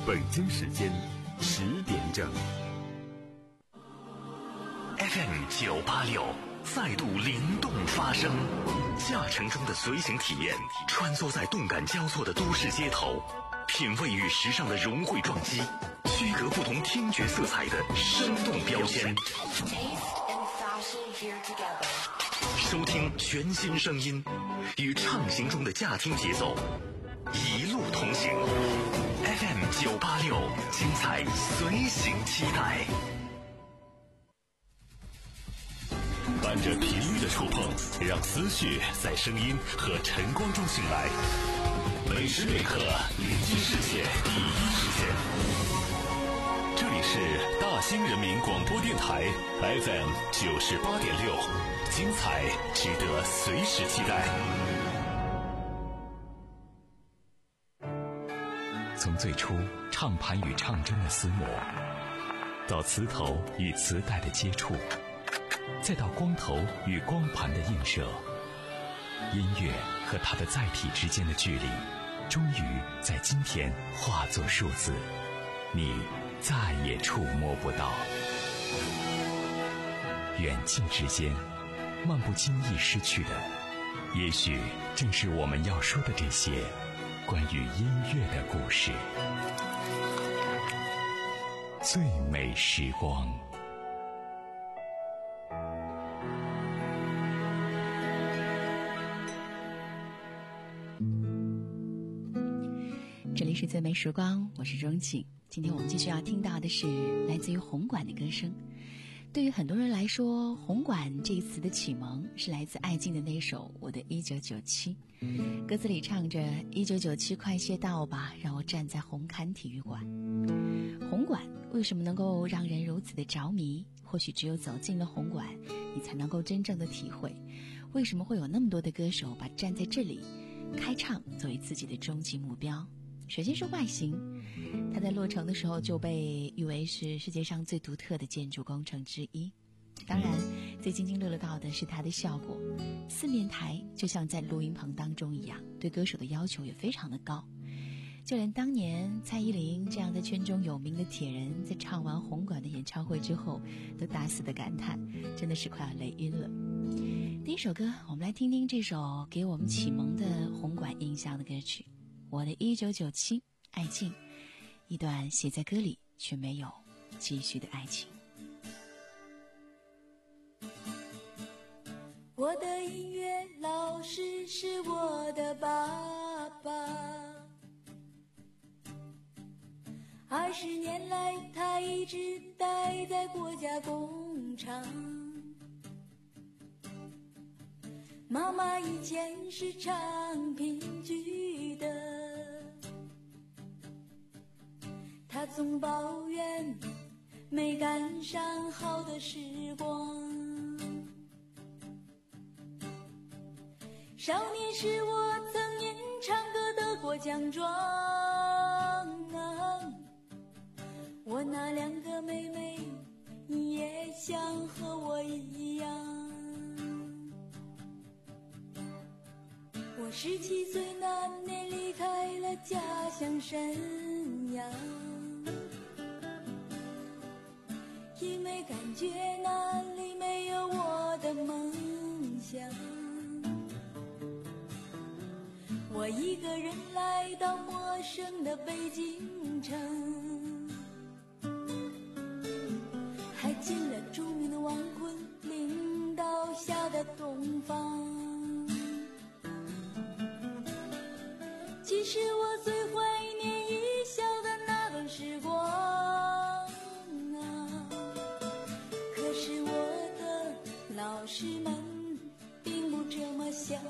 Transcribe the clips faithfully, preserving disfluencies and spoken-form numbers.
北京时间十点整。 F M 九八六再度灵动发声，驾乘中的随行体验，穿梭在动感交错的都市街头，品味与时尚的融汇撞击，区隔不同听觉色彩的生动标签。收听全新声音，与畅行中的驾听节奏，一路同行。F M 九八六，精彩随行期待。 伴着频率的触碰，让思绪在声音和晨光中醒来。每时每刻，临近世界第一时间。这里是大兴人民广播电台 F M 九十八点六，精彩值得随时期待。 从最初唱盘与唱针的厮磨，到磁头与磁带的接触，再到光头与光盘的映射，音乐和它的载体之间的距离，终于在今天化作数字，你再也触摸不到。远近之间，漫不经意失去的，也许正是我们要说的这些关于音乐的故事。最美时光。 这里是最美时光，我是钟景。今天我们继续要听到的是来自于红馆的歌声。对于很多人来说，红馆这一词的启蒙是来自艾敬的那首《我的一九九七》，歌词里唱着一九九七快些到吧，让我站在红磡体育馆。红馆为什么能够让人如此的着迷？或许只有走进了红馆，你才能够真正的体会为什么会有那么多的歌手把站在这里开唱作为自己的终极目标。首先是外形，它在落成的时候就被誉为是世界上最独特的建筑工程之一。当然最津津乐乐到的是它的效果，四面台就像在录音棚当中一样，对歌手的要求也非常的高。就连当年蔡依林这样在圈中有名的铁人，在唱完红馆的演唱会之后都大肆的感叹，真的是快要累晕了。第一首歌，我们来听听这首给我们启蒙的红馆印象的歌曲，我的一九九七，艾敬，一段写在歌里却没有继续的爱情。 我的音乐老师是我的爸爸，二十年来他一直待在国家工厂。妈妈以前是唱评剧的，她总抱怨没赶上好的时光。少年时我曾因唱歌得过奖状，我那两个妹妹也想和我一样。我十七岁那年离开了家乡沈阳，因为感觉那里没有我的梦想。我一个人来到陌生的北京城，还进了著名的王昆领导下的东方。其实我最怀念一笑的那段时光啊，可是我的老师们并不这么想。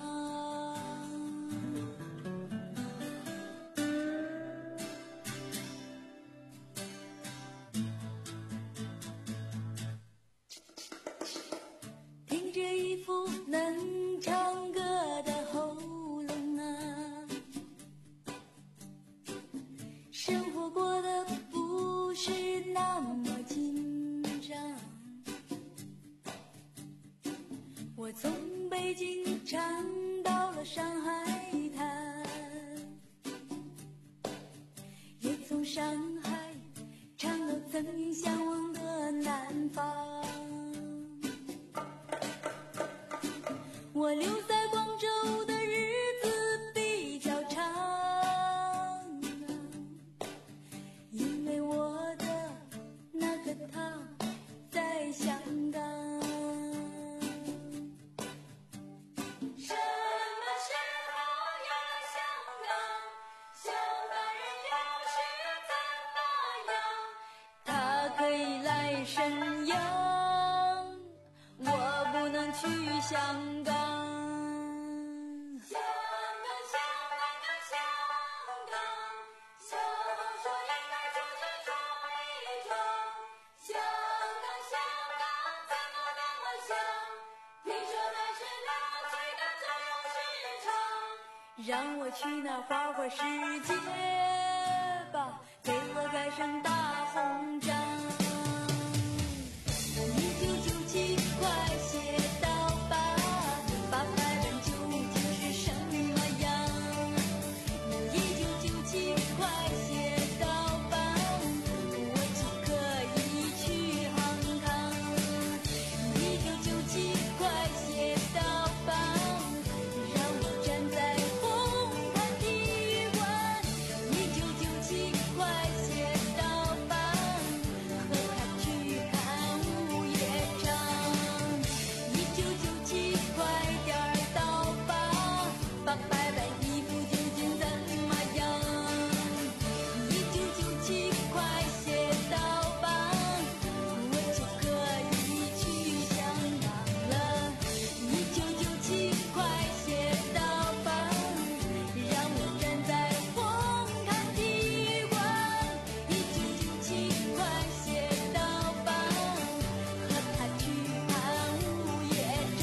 听着一副能唱歌的喉咙啊，生活过得不是那么紧张。我从北京唱到了上海滩，也从上海，唱到曾经向往的南方。我留在广州的日子比较长，因为我的那个他在香港。什么时候有了香港，香港人又是怎么样？他可以来沈阳，我不能去香港。香港，香港，香港，小红书应该出去闯一闯。香港，香港，怎么那么香？听说那是那最大最有市场。让我去那花花世界吧，给我盖上大红章。一九九七快写到吧，八百本究竟是什么样？一九九七快写到吧，我就可以去航康。一九九七快写到吧，让我站在红磡体育馆。一九九七快写到吧，和他去看午夜场。一九九七快点儿到吧，八百版衣服究竟怎么样？一九九七快写到吧，我就可以去香港了。一九九七快写到吧，让我站在红磡体育馆。一九九七快写到吧，和他去看午夜场。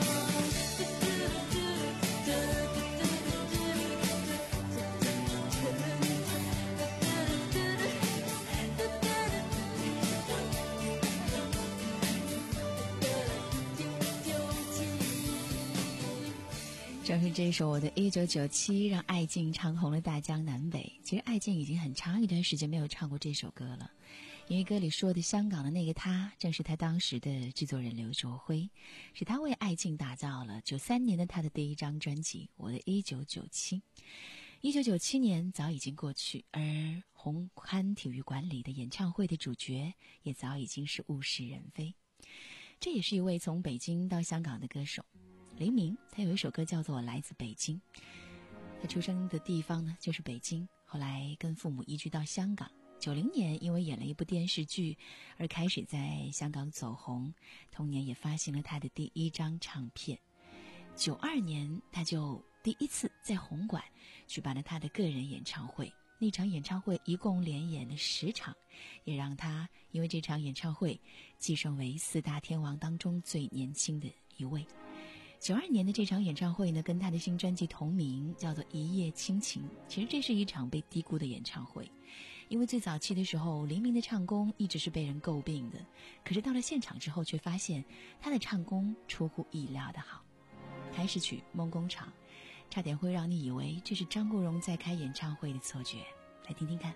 正是这首《我的一九九七》让艾静唱红了大江南北。其实艾静已经很长一段时间没有唱过这首歌了，因为歌里说的香港的那个他，正是他当时的制作人刘卓辉，是他为艾静打造了九三年的他的第一张专辑《我的一九九七》。一九九七年早已经过去，而红磡体育馆里的演唱会的主角也早已经是物是人非。这也是一位从北京到香港的歌手黎明，他有一首歌叫做《来自北京》。他出生的地方呢就是北京，后来跟父母移居到香港。九零年因为演了一部电视剧而开始在香港走红，同年也发行了他的第一张唱片。九二年他就第一次在红馆举办了他的个人演唱会，那场演唱会一共连演了十场，也让他因为这场演唱会晋升为四大天王当中最年轻的一位。九二年的这场演唱会呢，跟他的新专辑同名，叫做《一夜倾情》。其实这是一场被低估的演唱会，因为最早期的时候，黎明的唱功一直是被人诟病的，可是到了现场之后，却发现他的唱功出乎意料的好。开始曲《梦工厂》，差点会让你以为这是张国荣在开演唱会的错觉。来听听看。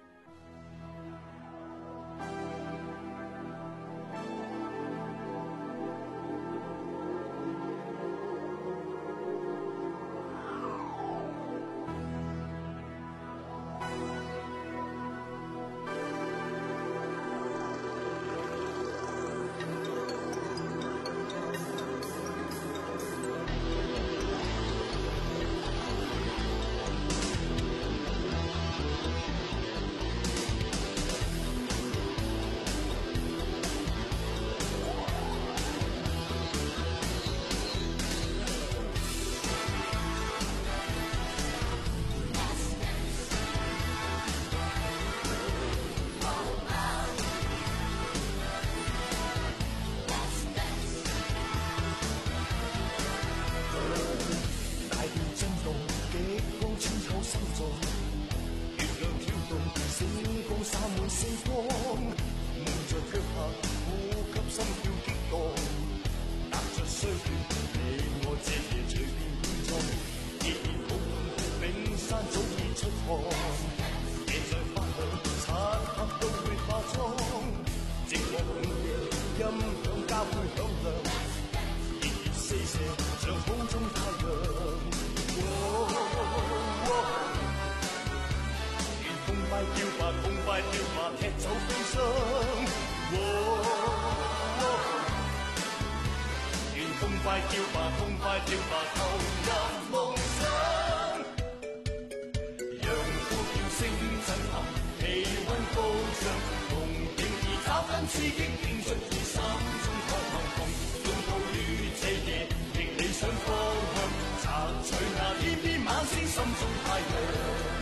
快跳吧，痛快跳吧，踢走悲傷。哦哦願痛快跳吧，痛快跳吧，投入夢想。讓呼叫聲震撼，氣溫高漲，夢境已找緊刺激，拼出你心中渴望，同擁抱於這夜，亦理想方向，摘取那天邊晚星心中太陽。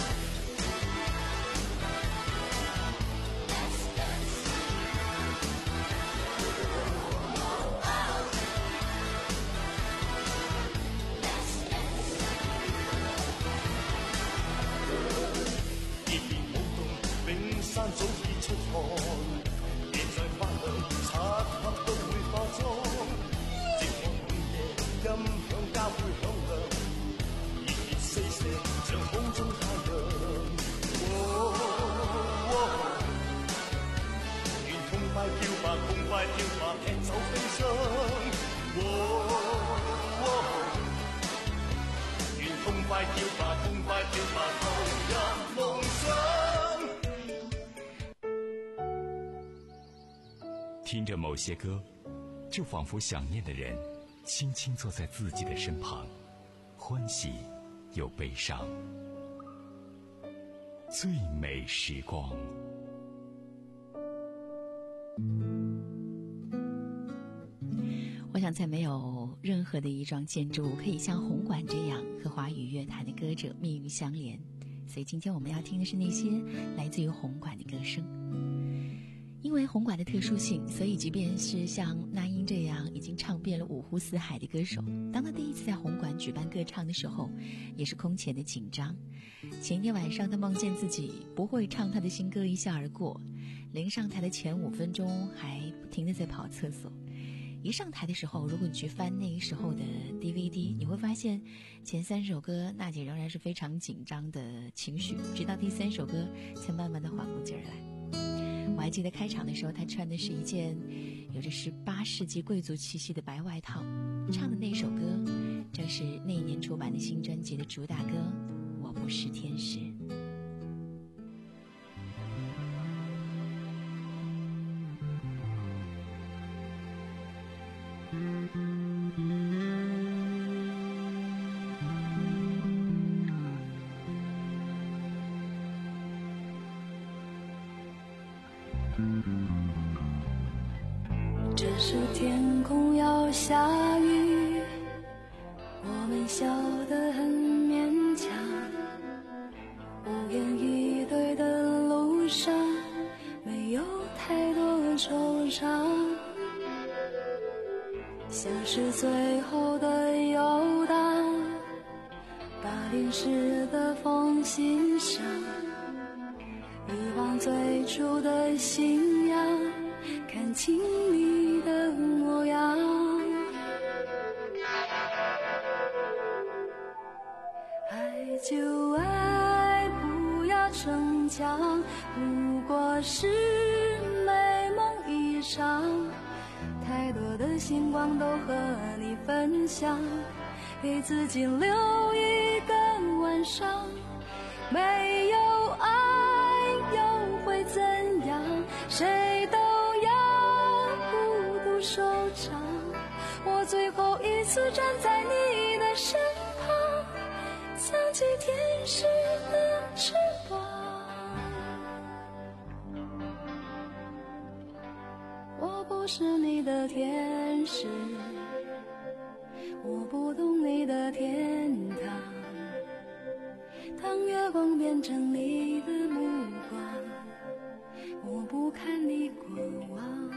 山早已出汗，現在翻去漆黑都會化妝。寂寞午夜音響交配響亮，熱熱四射像空中太陽。哦哦願痛快跳吧，痛快跳吧，踢走悲傷。哦哦願痛快跳吧，痛快跳吧，投入夢想。 听着某些歌，就仿佛想念的人轻轻坐在自己的身旁，欢喜又悲伤。最美时光。 我想再没有任何的一幢建筑可以像红馆这样和华语乐坛的歌者命运相连，所以今天我们要听的是那些来自于红馆的歌声。因为红馆的特殊性，所以即便是像那英这样已经唱遍了五湖四海的歌手，当他第一次在红馆举办歌唱的时候，也是空前的紧张。前一天晚上，他梦见自己不会唱他的新歌一笑而过，临上台的前五分钟还不停地在跑厕所。一上台的时候，如果你去翻那时候的 D V D， 你会发现前三首歌娜姐仍然是非常紧张的情绪，直到第三首歌才慢慢的缓过劲儿来。我还记得开场的时候，他穿的是一件有着十八世纪贵族气息的白外套，唱的那首歌正是那一年出版的新专辑的主打歌《我不是天使》。 这时天空要下雨，我们笑得很勉强，无言以对的路上没有太多惆怅，像是最后的游荡，把淋湿的风欣赏，遗忘最初的信仰，看清你的模样。爱就爱，不要逞强，不过是美梦一场，太多的星光都和你分享，给自己留一个晚上。没有爱又会怎样，谁都要孤独收场。我最后一次站在你的身旁，想起天使的翅膀。我不是你的天使，我不懂你的天堂，当月光变成你的目光，我不看你过往。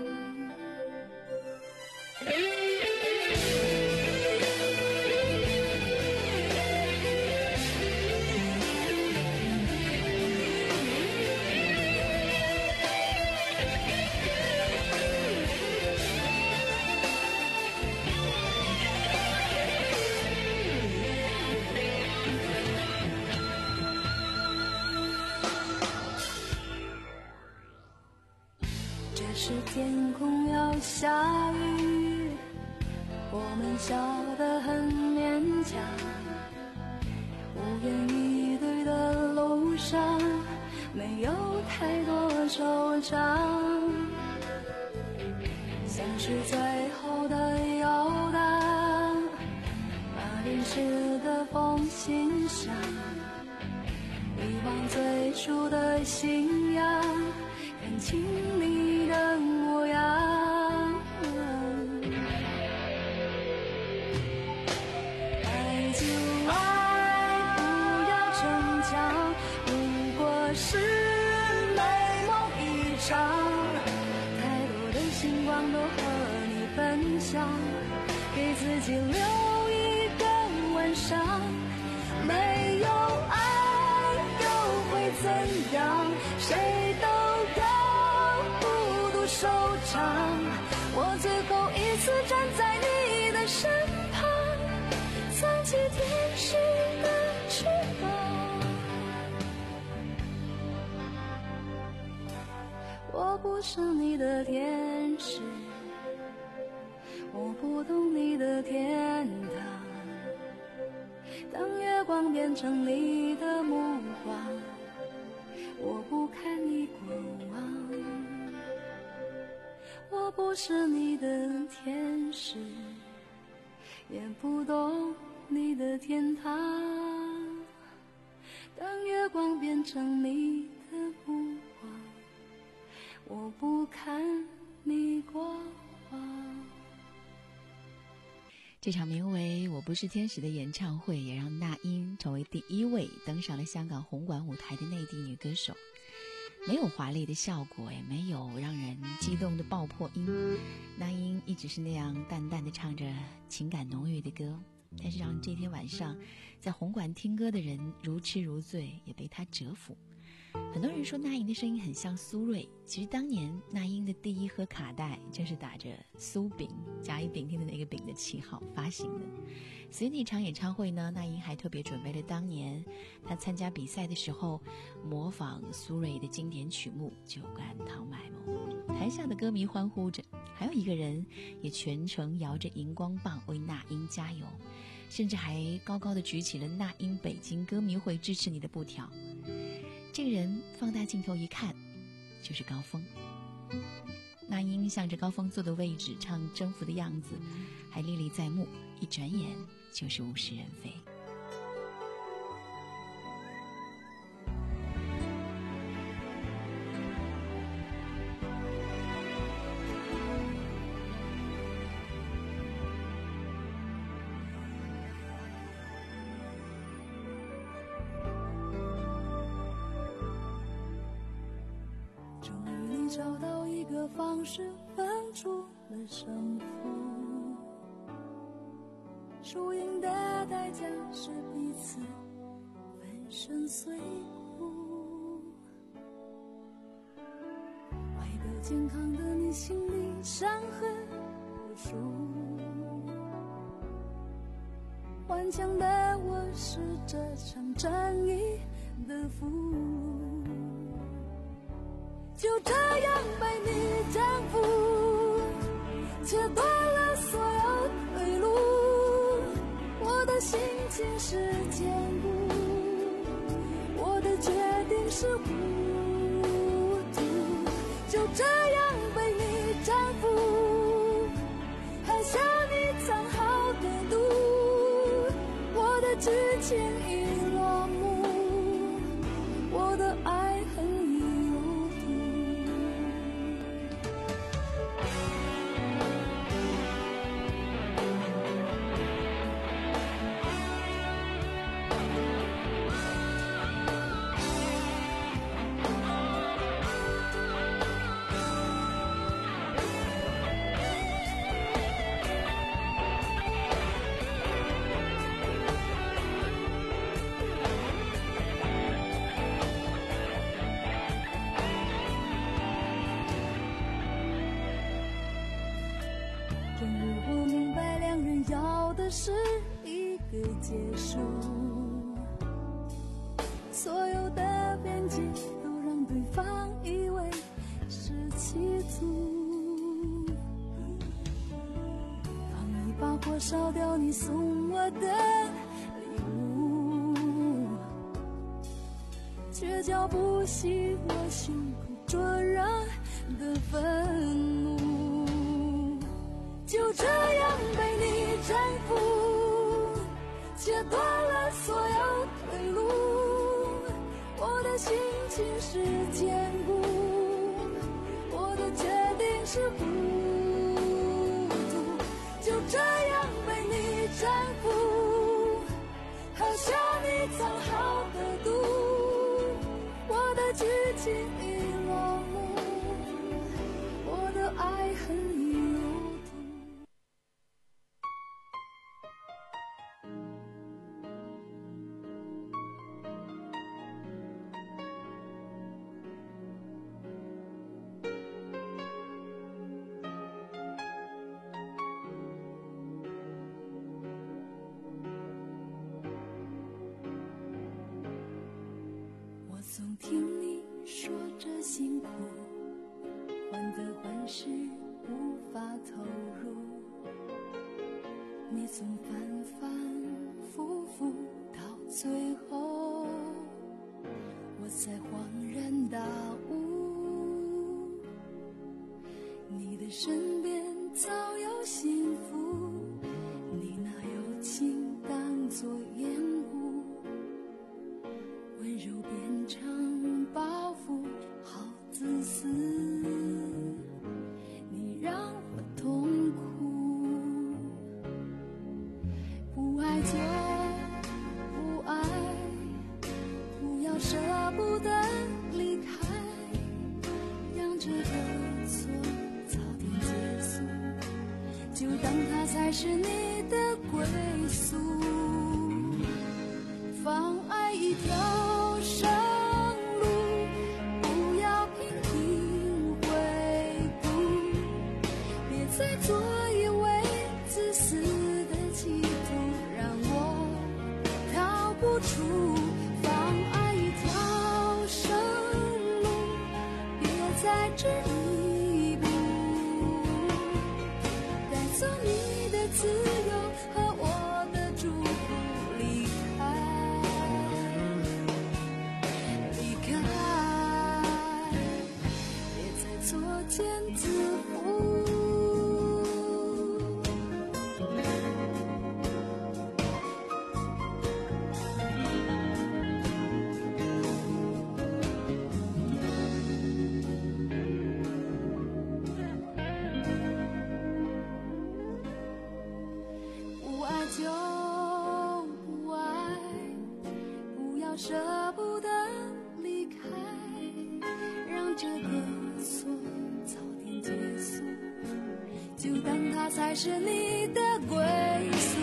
是天空要下雨，我们笑得很勉强，无言以对的楼上没有太多惆怅，像是最后的游荡，把淋湿的风欣赏，遗忘最初的信仰，看清你的模样。爱就爱，不要逞强，不过是美梦一场，太多的星光都和你分享，给自己留一个晚上。没有爱又会怎样？谁都要孤独收场。我最后一次站在你的身旁，藏起天使的翅膀。我不是你的天使，我不懂你的天堂。当月光变成你的目光，我不看你过往。我不是你的天使，也不懂你的天堂。当月光变成你的目光，我不看你过往。 这场名为《我不是天使》的演唱会，也让那英成为第一位登上了香港红馆舞台的内地女歌手。没有华丽的效果，也没有让人激动的爆破音，那英一直是那样淡淡的唱着情感浓郁的歌，但是让这天晚上在红馆听歌的人如痴如醉，也被她折服。很多人说那英的声音很像苏芮，其实当年那英的第一盒卡带就是打着苏饼甲乙丙丁的那个丙的旗号发行的。所以那场演唱会呢，那英还特别准备了当年她参加比赛的时候模仿苏芮的经典曲目《酒干倘卖无》。台下的歌迷欢呼着，还有一个人也全程摇着荧光棒为那英加油，甚至还高高的举起了那英北京歌迷会支持你的布条。这个人放大镜头一看，就是高峰。那英向着高峰坐的位置唱征服的样子还历历在目，一转眼就是物是人非。 找到一个方式分出了胜负，输赢的代价是彼此粉身碎骨。爱的健康的你心里伤痕无数，顽强的我是这场战役的俘虏，就这样被你征服，切断了所有退路。我的心情是坚固，我的决定是糊涂，就这样被你征服，喝下你藏好的毒。我的剧情已落幕，我的爱恨已是一个结束，所有的边界都让对方以为是企图。放一把火烧掉你送我的礼物，倔脚步熄我胸口灼热的愤怒，就这样被你征服，切断了所有退路。我的心情是坚固，我的决定是糊涂，就这样被你征服，喝下你藏好的毒，我的剧情已落幕，我的爱恨已入土。我总听你说着辛苦，患得患失无法投入，你总反反复复，到最后我才恍然大悟，你的身边早有幸福，你拿友情当作掩护，温柔变成包袱，好自私，你让我痛苦。不爱就不爱，不要舍不得离开，让这个错早点结束，就当它才是你的归宿。放爱一条生路，不要频频回顾，别再做一位自私的企图，让我逃不出。放爱一条生路，别再执迷不，带走你的自由和我的祝福，离开离开，别再作茧自缚。不爱就不爱，不要舍不得离开，让这个错早点结束，就当它才是你的归宿。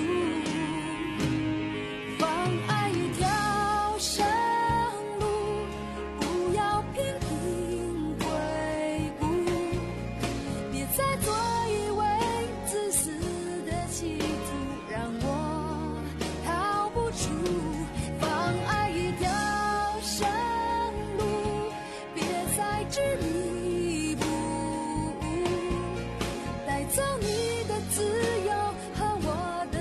放爱一条生路，不要频频回顾，别再做一位自私的企图，让我逃不出。放爱一条生路，别再执迷不，带走你的自由和我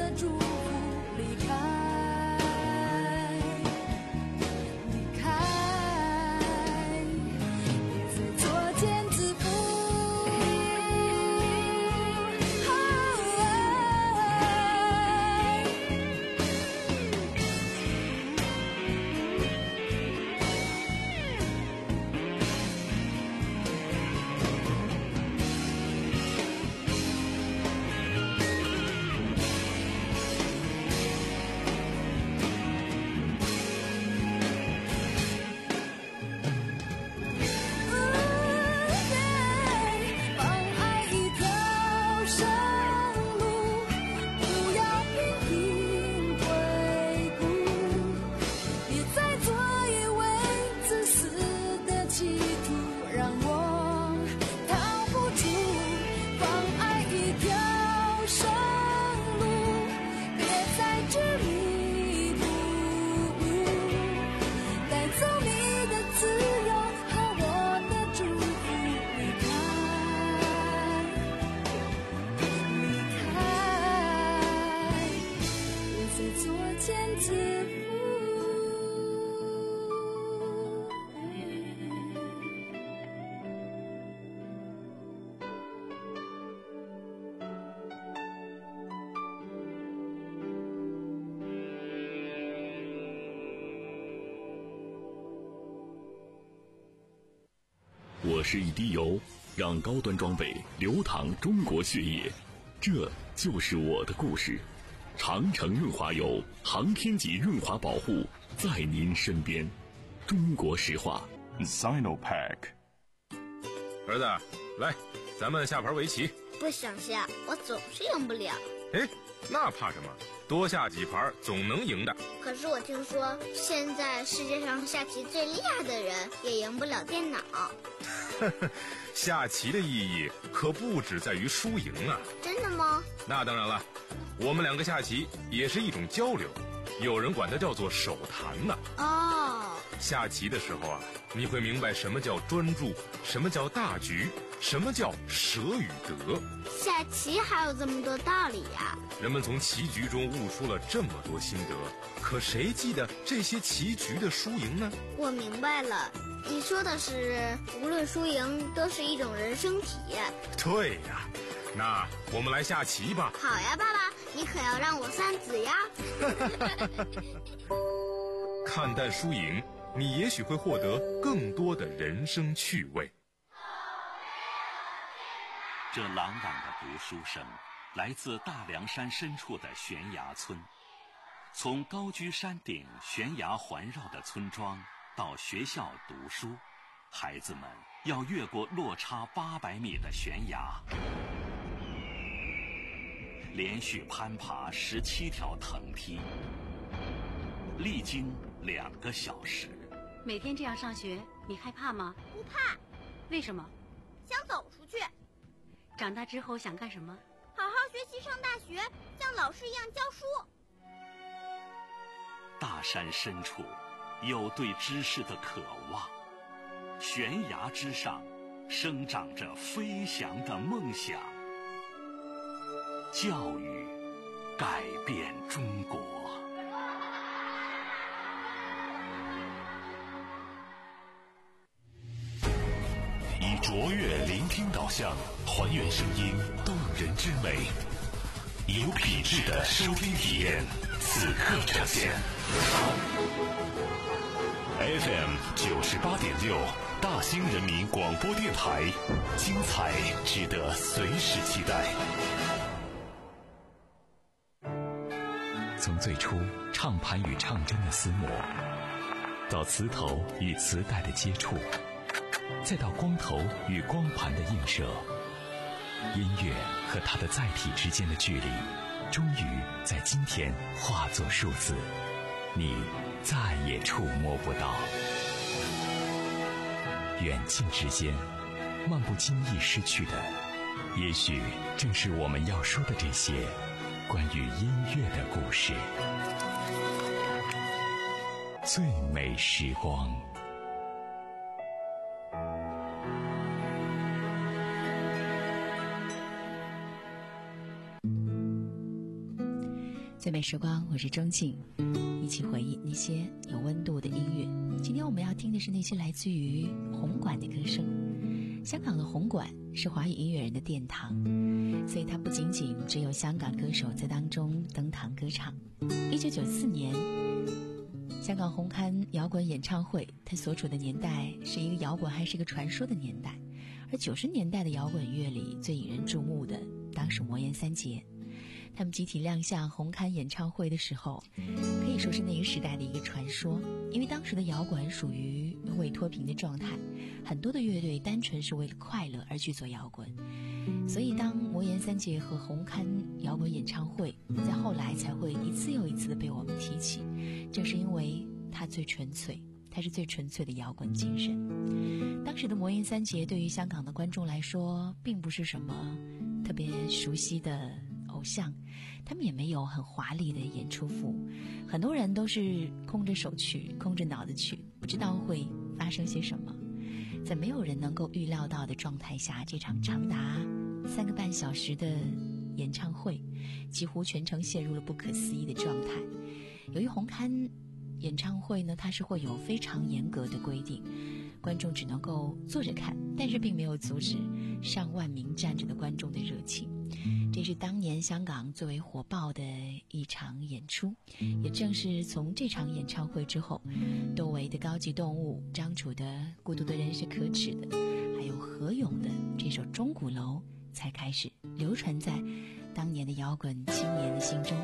我是一滴油，让高端装备流淌中国血液，这就是我的故事。长城润滑油，航天级润滑保护，在您身边。中国石化 Sinopack。 儿子，来，咱们下盘围棋。 不想下，我总是赢不了。 哎，那怕什么？多下几盘总能赢的。 可是我听说，现在世界上下棋最厉害的人也赢不了电脑。 下棋的意义可不只在于输赢啊。 真的吗？ 那当然了，我们两个下棋也是一种交流，有人管它叫做手谈呢。 哦， 下棋的时候啊，你会明白什么叫专注，什么叫大局，什么叫舍与得。 下棋还有这么多道理呀！ 人们从棋局中悟出了这么多心得，可谁记得这些棋局的输赢呢？ 我明白了，你说的是无论输赢都是一种人生体验。 对呀，那我们来下棋吧。 好呀，爸爸，你可要让我三子呀。 看淡输赢，你也许会获得更多的人生趣味。 这朗朗的读书声来自大凉山深处的悬崖村。从高居山顶、悬崖环绕的村庄到学校读书，孩子们要越过落差八百米的悬崖，连续攀爬十七条藤梯，历经两个小时。 每天这样上学，你害怕吗？ 不怕。 为什么？ 想走出去。 长大之后想干什么？ 好好学习，上大学，像老师一样教书。 大山深处有对知识的渴望，悬崖之上生长着飞翔的梦想。教育改变中国。 以卓越聆听导向，还原声音动人之美，有品质的收听体验，此刻呈现。F M 九十八点六，大兴人民广播电台，精彩值得随时期待。 从最初唱盘与唱针的厮磨，到磁头与磁带的接触，再到光头与光盘的映射，音乐和它的载体之间的距离，终于在今天化作数字，你再也触摸不到。远近之间，漫不经意失去的，也许正是我们要说的这些关于音乐的故事。最美时光。 最美时光，我是钟静，一起回忆那些有温度的音乐。今天我们要听的是那些来自于红馆的歌声。香港的红馆是华语音乐人的殿堂，所以它不仅仅只有香港歌手在当中登堂歌唱。一九九四年，香港红磡摇滚演唱会，它所处的年代是一个摇滚还是一个传说的年代，而九十年代的摇滚乐里最引人注目的，当属魔岩三杰。他们集体亮相红磡演唱会的时候，可以说是那个时代的一个传说。因为当时的摇滚属于未脱贫的状态，很多的乐队单纯是为了快乐而去做摇滚，所以当魔岩三杰和红磡摇滚演唱会在后来才会一次又一次的被我们提起，正是因为它最纯粹，它是最纯粹的摇滚精神。当时的魔岩三杰对于香港的观众来说并不是什么特别熟悉的偶像，他们也没有很华丽的演出服，很多人都是空着手去，空着脑子去，不知道会发生些什么。在没有人能够预料到的状态下，这场长达三个半小时的演唱会几乎全程陷入了不可思议的状态。由于红磡演唱会呢，它是会有非常严格的规定， 观众只能够坐着看，但是并没有阻止上万名站着的观众的热情。这是当年香港最为火爆的一场演出，也正是从这场演唱会之后，窦唯的《高级动物》、张楚的《孤独的人是可耻的》，还有何勇的这首《钟鼓楼》才开始流传在当年的摇滚青年的心中。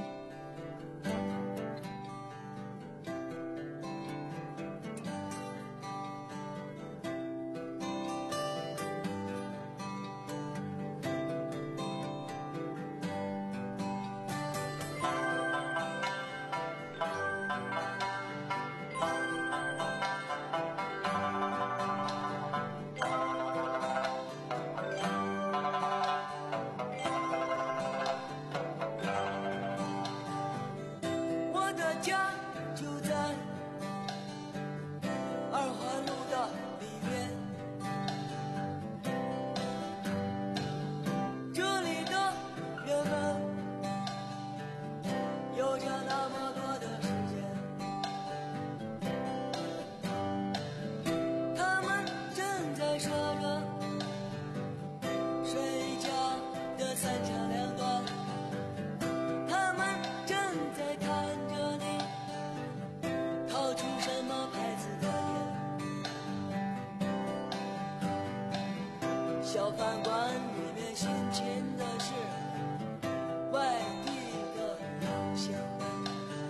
小饭馆里面新进的是外地的老乡们，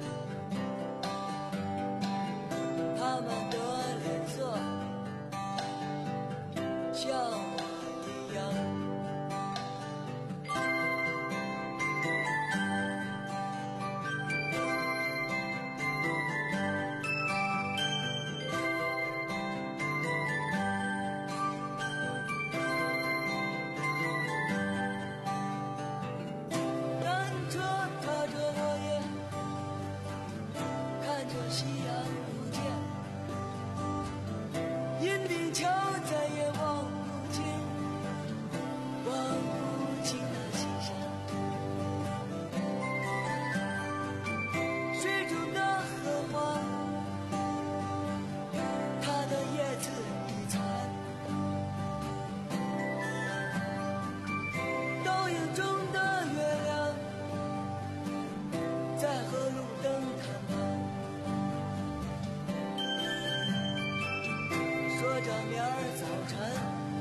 他们的脸色像我一样。夕阳不见，银锭桥再也望不清，望不清那西山。水中的荷花，它的叶子已残。倒影中的月亮，在河路灯塔旁。说着明儿早晨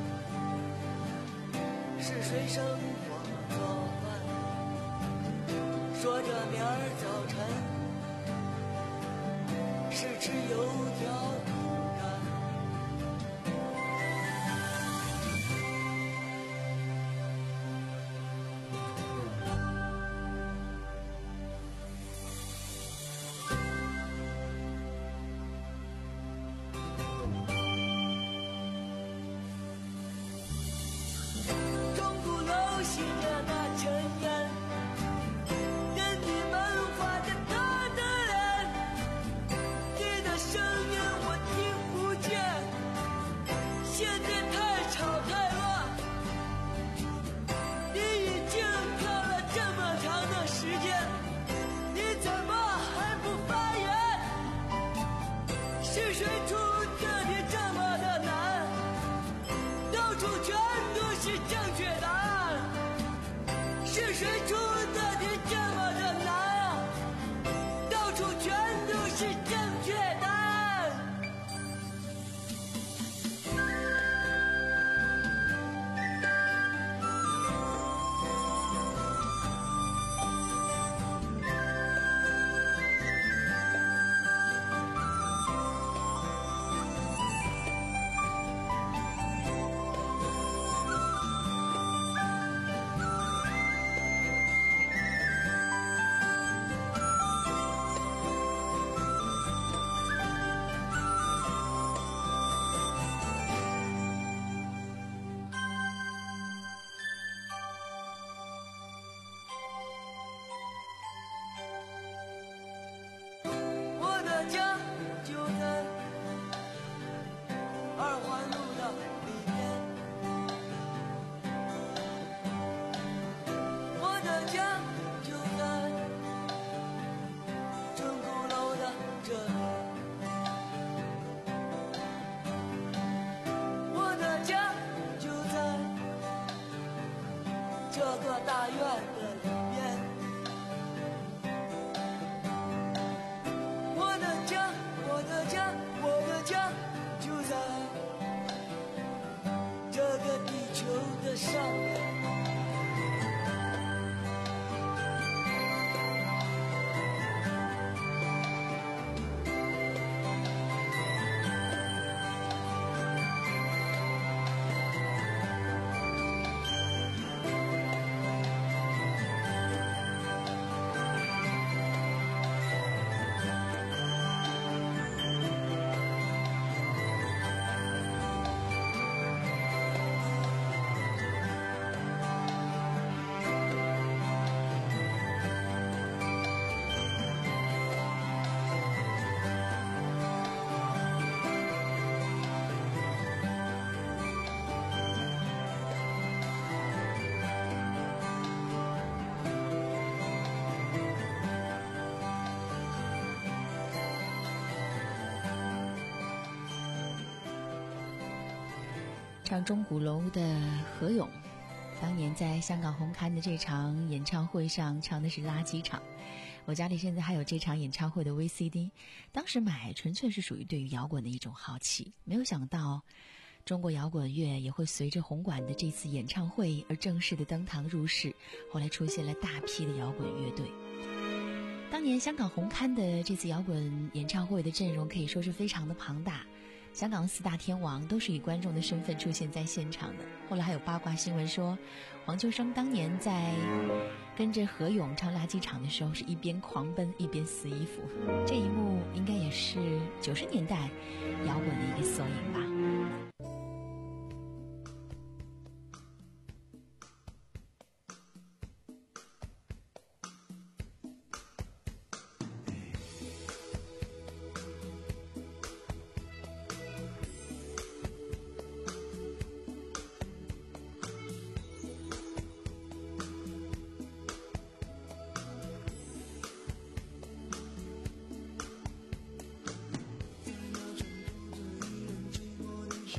是谁生火做饭，说着明儿早晨是吃油条苦干。吸着那尘烟，人的文化着他的脸，你的声音我听不见，现在太吵太乱，你已经跳了这么长的时间，你怎么还不发言？是谁出这题这么的难？到处全都是正确答案。是谁出的题这么的难啊？到处全都是正确答案。 这个大院的里面。我的家，我的家，我的家就在这个地球的上面。 唱钟鼓楼的何勇，当年在香港红磡的这场演唱会上唱的是垃圾场。我家里现在还有这场演唱会的 V C D， 当时买纯粹是属于对于摇滚的一种好奇，没有想到中国摇滚乐也会随着红馆的这次演唱会而正式的登堂入室，后来出现了大批的摇滚乐队。当年香港红磡的这次摇滚演唱会的阵容可以说是非常的庞大，香港四大天王都是以观众的身份出现在现场的。后来还有八卦新闻说，黄秋生当年在跟着何勇唱垃圾场的时候，是一边狂奔一边撕衣服。这一幕应该也是九十年代摇滚的一个缩影吧。 寂寞的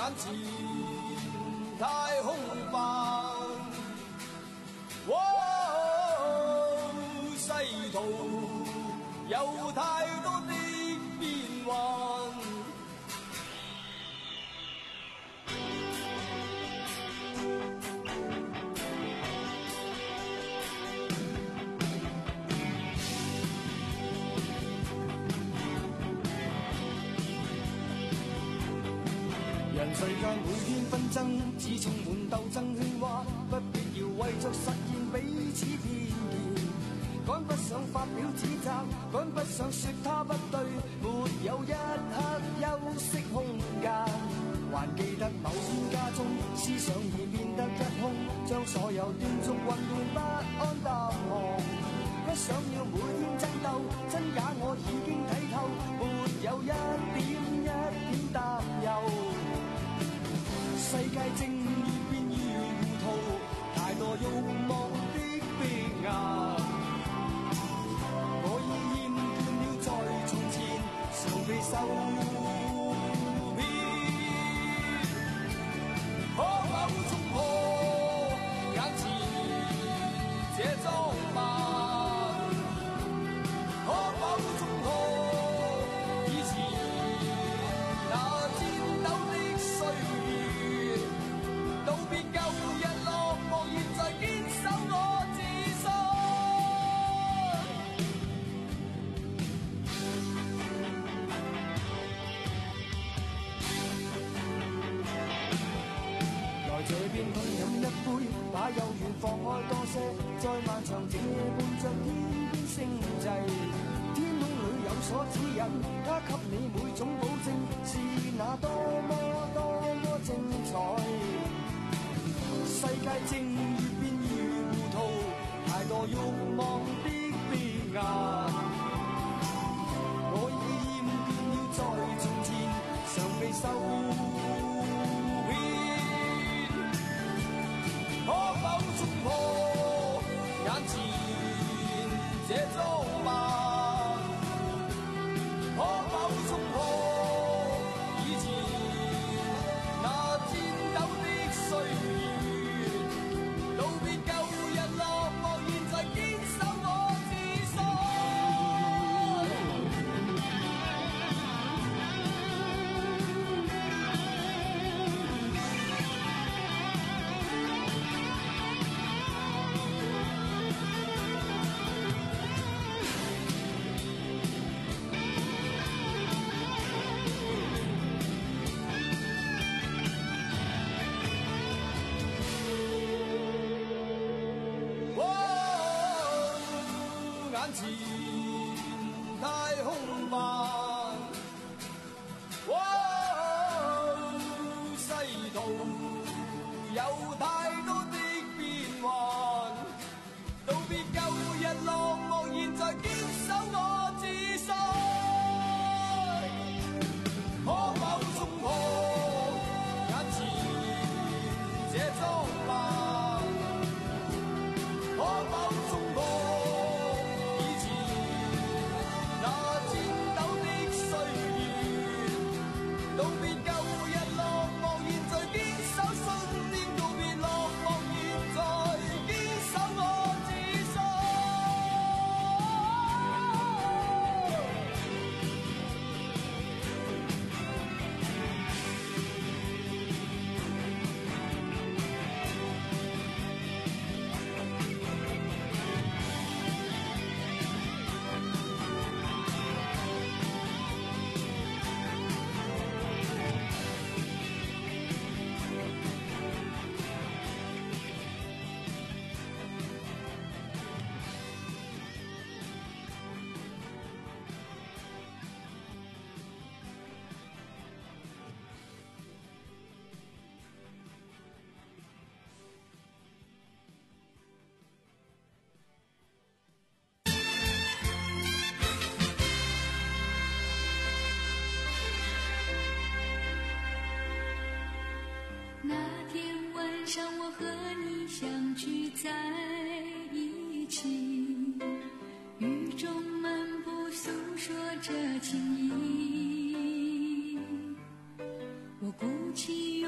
眼前太空泛，哇，世途有太多的變幻。人世間每天紛爭，只充滿鬥爭喧嘩，不必要為着實現彼此偏見。趕不上發表指責，趕不上說他不對，沒有一刻休息空間。還記得某天家中，思想已變得一空，將所有斷續混亂不安淡忘。不想要每天爭鬥，真假我已經睇透，沒有一點一點擔憂。世界正越變越糊塗，太多慾望的逼壓。我已厭倦了在從前常被受騙，可否衝破眼前這裝扮？可否衝破以前那顫抖的歲月？道別舊日落寞，現在堅守我自信。來這邊痛飲一杯，把有緣放開多些，在漫長這伴着天邊星際，天空裏有所指引，它給你每種保證，是那多麼多麼精彩。世界正越變越糊塗，太多慾望的逼壓。我已厭倦了在從前常被受騙，可否衝破眼前這裝扮？可否衝破以前那顫抖的歲月？道別舊日落寞，現在堅守我自信。眼前太空泛，哇，世途有太多的變幻，道別舊日落寞，現在堅守我自信。可否衝破眼前這裝扮？可否衝破道別舊日落寞，現在堅守信念；道別落寞，現在堅守我自信。 那天晚上，我和你相聚在一起，雨中漫步，诉说着情意。我鼓起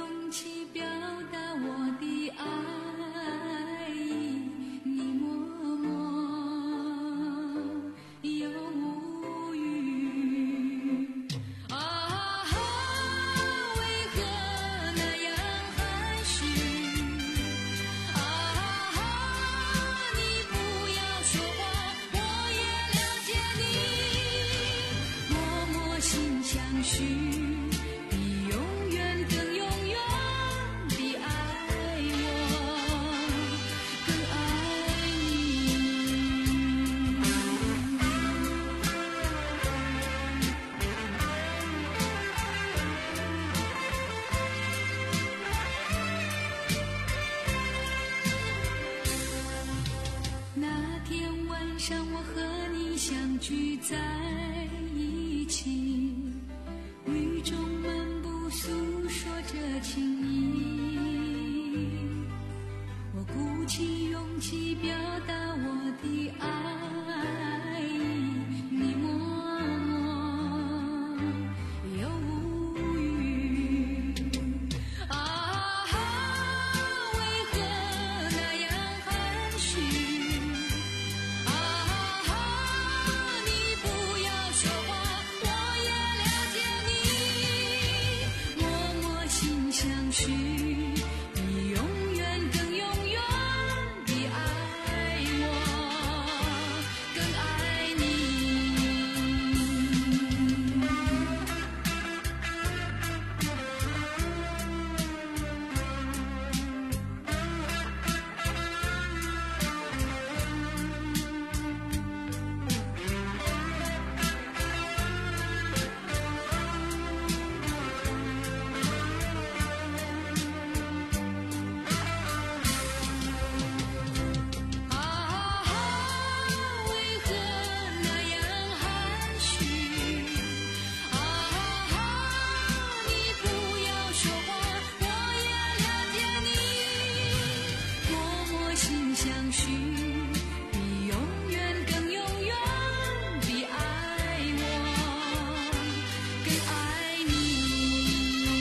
上我和你相聚在一起，雨中漫步诉说着情意，我鼓起勇气表达我的爱意，你默默又无语啊，为何那样含蓄啊，你不要说话，我也了解你，默默心相许，你永远更永远地爱我，更爱你。啊，为何那样含蓄啊，你不要说话，我也了解你，默默心相许，你永远更永远地爱我，更爱你。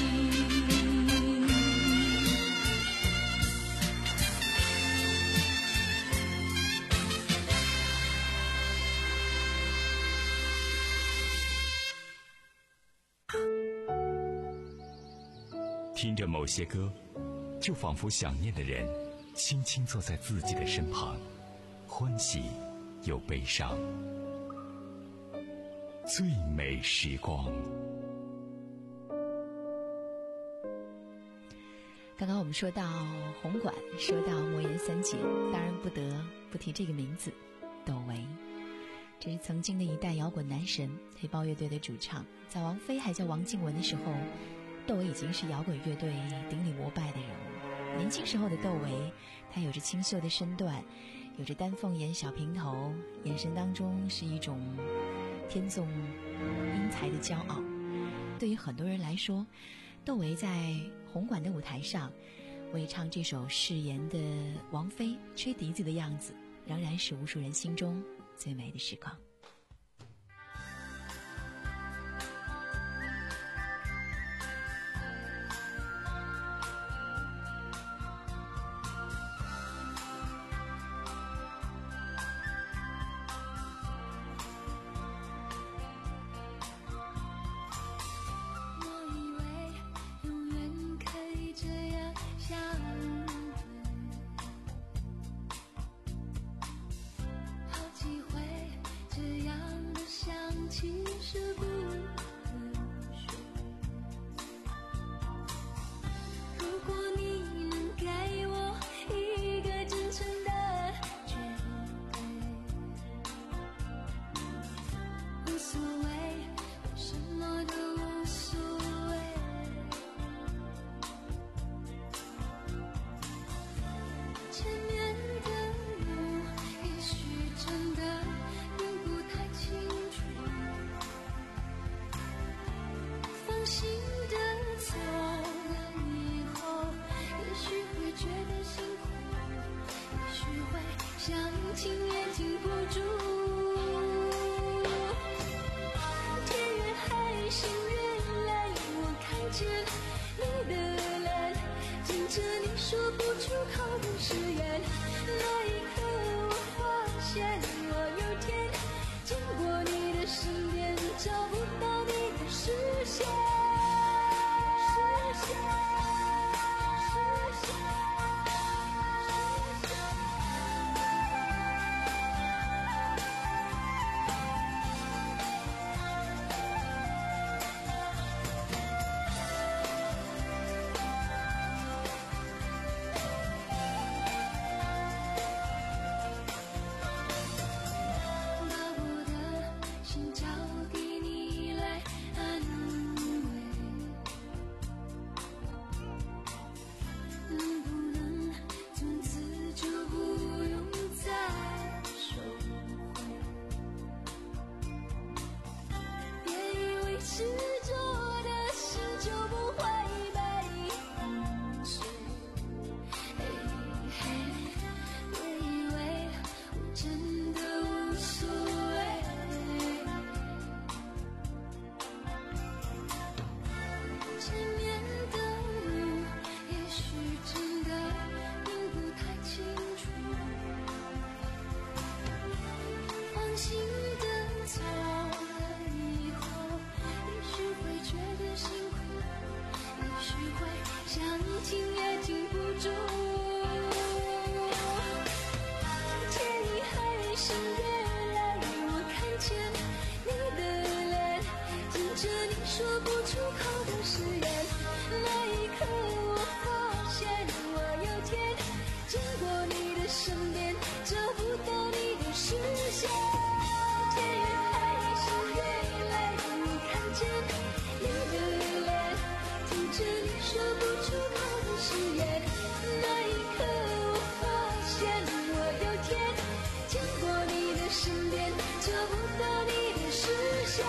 听着某些歌，就仿佛想念的人轻轻坐在自己的身旁，欢喜又悲伤。最美时光。 刚刚我们说到红馆，说到莫言三姐，当然不得不提这个名字，窦唯。这是曾经的一代摇滚男神，黑豹乐队的主唱。在王菲还叫王靖雯的时候，窦唯已经是摇滚乐队顶礼膜拜的人物。年轻时候的窦唯，他有着清秀的身段，有着丹凤眼、小平头，眼神当中是一种天纵英才的骄傲。对于很多人来说，窦唯在红馆的舞台上为唱这首誓言的王菲吹笛子的样子，仍然是无数人心中最美的时光。 想停也停不住。天已黑，深夜来，我看见你的脸，听着你说不出口的誓言。那一刻我发现我有天经过你的身边，找不到你的视线。天越黑，深越累，我看见你的脸，听着你说不出口的誓言。那一刻我发现我有天经过你的身边，找不到你的视线。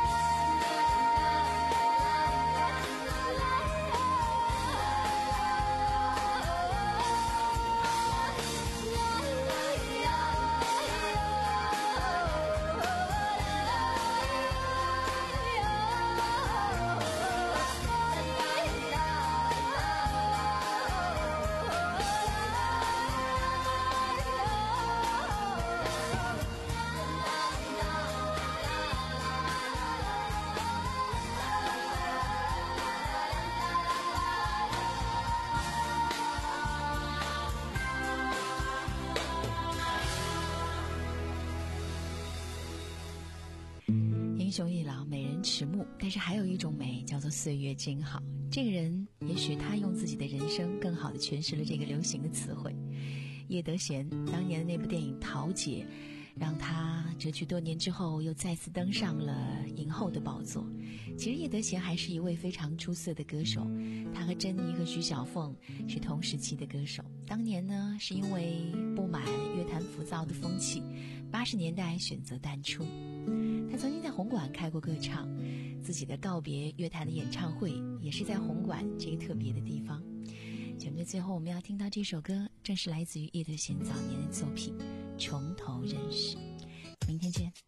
英雄易老，美人迟暮，但是还有一种美叫做岁月静好。这个人也许他用自己的人生更好地诠释了这个流行的词汇。叶德娴当年的那部电影《桃姐》让他折去多年之后又再次登上了影后的宝座。其实叶德娴还是一位非常出色的歌手，她和珍妮和徐小凤是同时期的歌手。当年呢是因为不满乐坛浮躁的风气，八十年代选择淡出。他曾经在红馆开过歌唱，自己的告别乐坛的演唱会也是在红馆这个特别的地方。节目的最后我们要听到这首歌，正是来自于叶德娴早年的作品《从头认识》。明天见。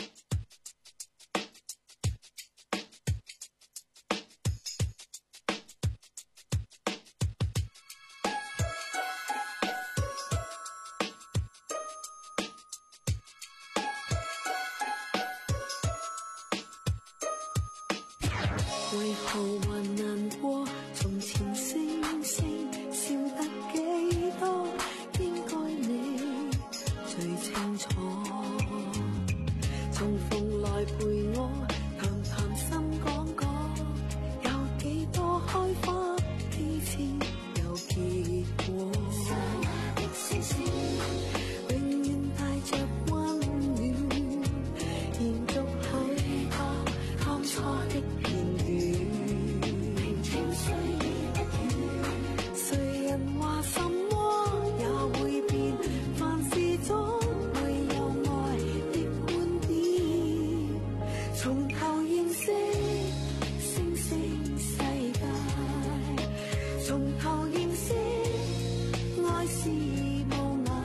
为何还难过？從前星星笑得幾多，應該你最清楚。重逢來陪我，談談心講講，有幾多開花，幾次有結果。的星星永遠帶着溫暖，延續許多當初的片段。平靜歲月不斷，誰人話什麼也會變，凡事總會有愛的觀點。從頭認識星星世界，從頭認識愛是無涯。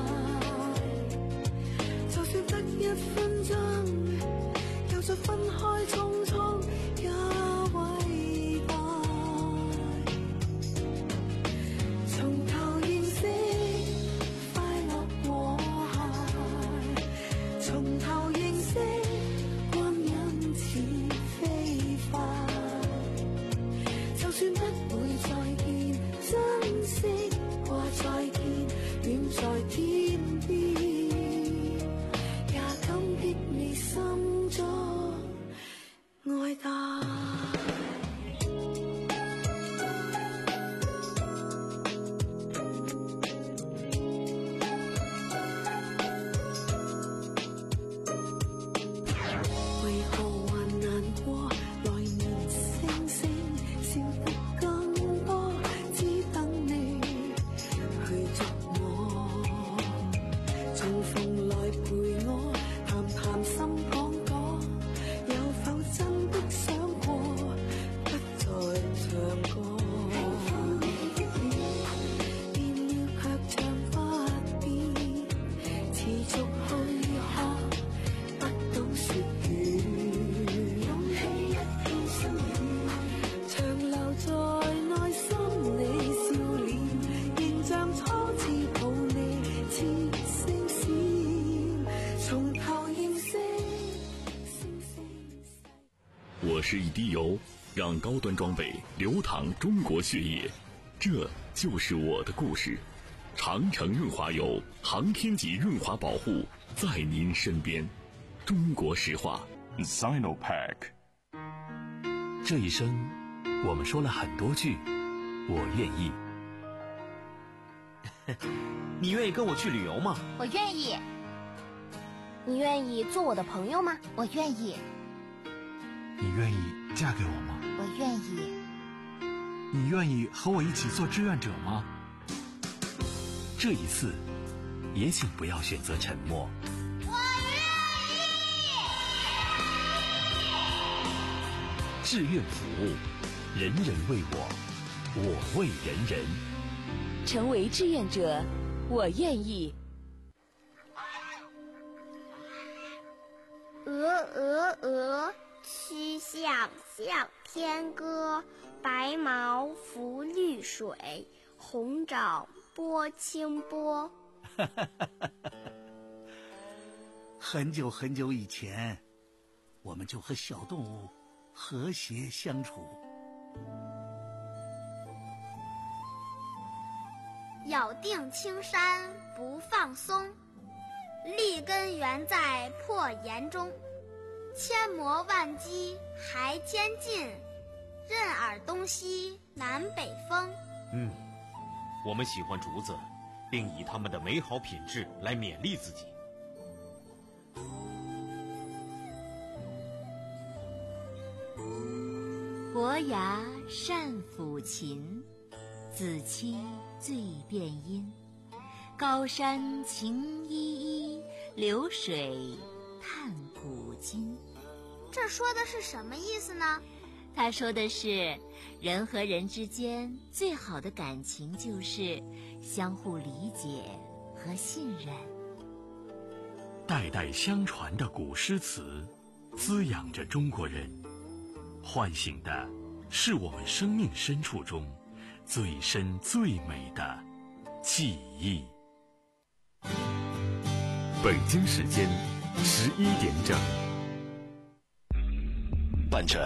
就算得一分鐘，又再分開匆匆也偉大。從頭認識快樂和諧，從頭認識光陰似飛快。就算不會再見，珍惜話再見，遠在天邊，也感激你心中愛大。為何還難過？來年星星笑得更多，只等你去捉我。重逢來陪我，談談心講講，有否真的想過不再唱歌？變了卻唱不變，持續去學，不懂說語。勇氣一片心軟，長留在內心你笑臉，形象初次抱你似星閃，從頭認識星星世。 我是一滴油， 让高端装备流淌中国血液，这就是我的故事。长城润滑油，航天级润滑保护，在您身边。中国石化 Sinopec。 这一生我们说了很多句我愿意。 你愿意跟我去旅游吗？ 我愿意。你愿意做我的朋友吗？我愿意。 你愿意嫁给我吗？ 我愿意。 你愿意和我一起做志愿者吗？ 这一次也请不要选择沉默。 我愿意。志愿服务，人人为我，我为人人。 成为志愿者，我愿意。 鹅鹅鹅，曲项向天歌。白毛浮绿水，红掌拨清波。 很久很久以前，我们就和小动物和谐相处。 咬定青山不放松，立根原在破岩中。千磨万击还坚劲，任尔东西南北风。 嗯，我们喜欢竹子，并以它们的美好品质来勉励自己。 伯牙善抚琴，子期醉辨音。高山晴依依，流水叹古今。 这说的是什么意思呢？ 他说的是，人和人之间最好的感情就是相互理解和信任。 代代相传的古诗词，滋养着中国人，唤醒的是我们生命深处中最深最美的记忆。 北京时间十一点整， 伴着